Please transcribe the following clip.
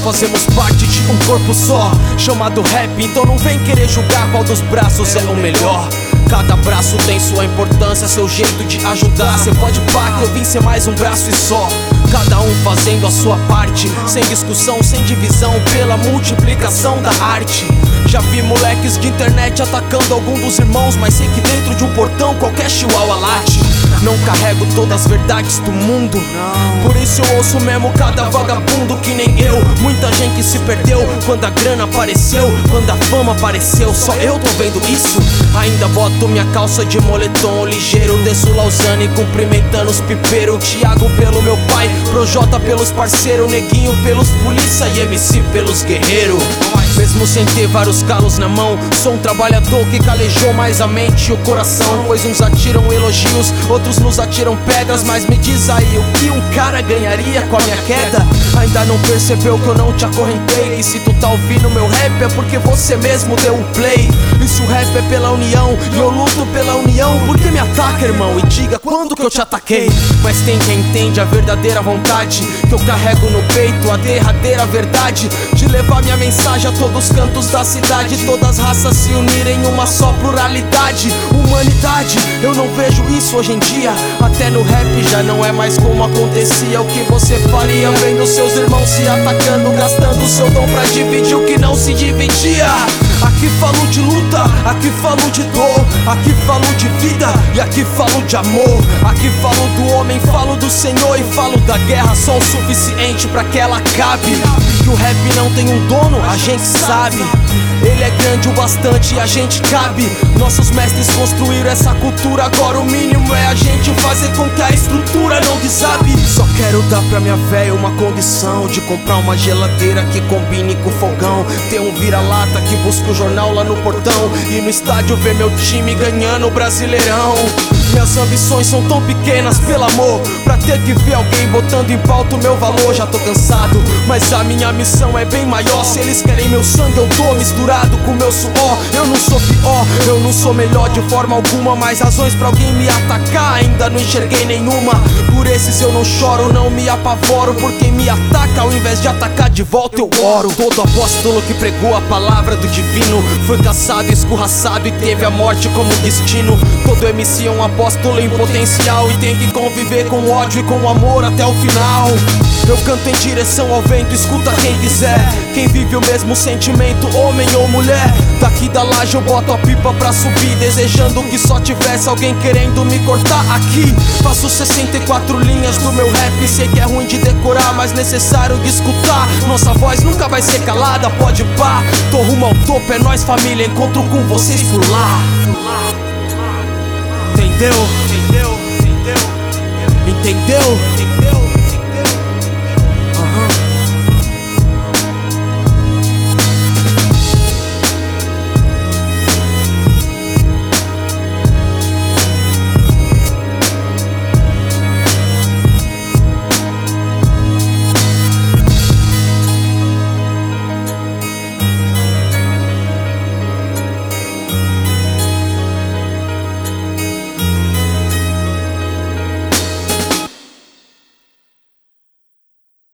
fazemos parte de um corpo só, chamado rap. Então não vem querer julgar qual dos braços é o melhor. Cada braço tem sua importância, seu jeito de ajudar. Cê pode pá que eu vim ser mais um braço e só. Cada um fazendo a sua parte, sem discussão, sem divisão, pela multiplicação da arte. Já vi moleques de internet atacando algum dos irmãos, mas sei que dentro de um portão qualquer chihuahua late. Não carrego todas as verdades do mundo, por isso eu ouço mesmo cada vagabundo que nem eu. Muita gente se perdeu quando a grana apareceu, quando a fama apareceu. Só eu tô vendo isso. Ainda boto minha calça de moletom ligeiro, desço Lausanne cumprimentando os pipeiros. Thiago pelo meu pai, Projota pelos parceiros, Neguinho pelos polícia e MC pelos guerreiros. Mesmo sem ter vários calos na mão, sou um trabalhador que calejou mais a mente e o coração. Pois uns atiram elogios, outros nos atiram pedras. Mas me diz aí, o que um cara ganharia com a minha queda? Ainda não percebeu que eu não te acorrentei? E se tu tá ouvindo meu rap é porque você mesmo deu o play. E se o rap é pela união e eu luto pela união, por que me ataca, irmão? E diga quando que eu te ataquei. Mas tem quem entende a verdadeira vontade que eu carrego no peito, a derradeira verdade de levar minha mensagem a todos os cantos da cidade. Todas as raças se unirem em uma só pluralidade, humanidade. Eu não vejo isso hoje em dia, até no rap já não é mais como acontecia. O que você faria vendo seus irmãos se atacando, gastando seu dom pra dividir o que não se dividia? Aqui falo de luta, aqui falo de dor, aqui falo de vida e aqui falo de amor. Aqui falo do homem, falo do Senhor e falo da guerra só o suficiente pra que ela acabe. Que o rap não tem um dono, a gente sabe. Ele é grande o bastante e a gente cabe. Nossos mestres construíram essa cultura, agora o mínimo é a gente fazer com que a estrutura não desabe. Só quero dar pra minha véia uma condição de comprar uma geladeira que combine com fogão, ter um vira-lata que busca o jornal lá no portão e no estádio ver meu time ganhando o Brasileirão. Minhas ambições são tão pequenas, pelo amor, pra ter que ver alguém botando em pauta o meu valor. Já tô cansado, mas a minha missão é bem maior. Se eles querem meu sangue eu dou misturado com meu suor. Eu não sou pior, eu não sou melhor de forma alguma, mas razões pra alguém me atacar ainda não enxerguei nenhuma. Por esses eu não choro, não me apavoro, por quem me ataca ao invés de atacar de volta eu oro. Todo apóstolo que pregou a palavra do divino foi caçado, escorraçado e teve a morte como destino. Todo MC é um apóstolo em potencial e tem que conviver com ódio e com amor até o final. Eu canto em direção ao vento, escuta quem quiser. Quem vive o mesmo sentimento, homem ou mulher. Daqui da laje eu boto a pipa pra subir, desejando que só tivesse alguém querendo me cortar aqui. Faço 64 linhas do meu rap, sei que é ruim de decorar, mas necessário de escutar. Nossa voz nunca vai ser calada, pode pá. Tô rumo ao topo, é nóis família, encontro com vocês por lá. Entendeu? Entendeu? Entendeu? Entendeu?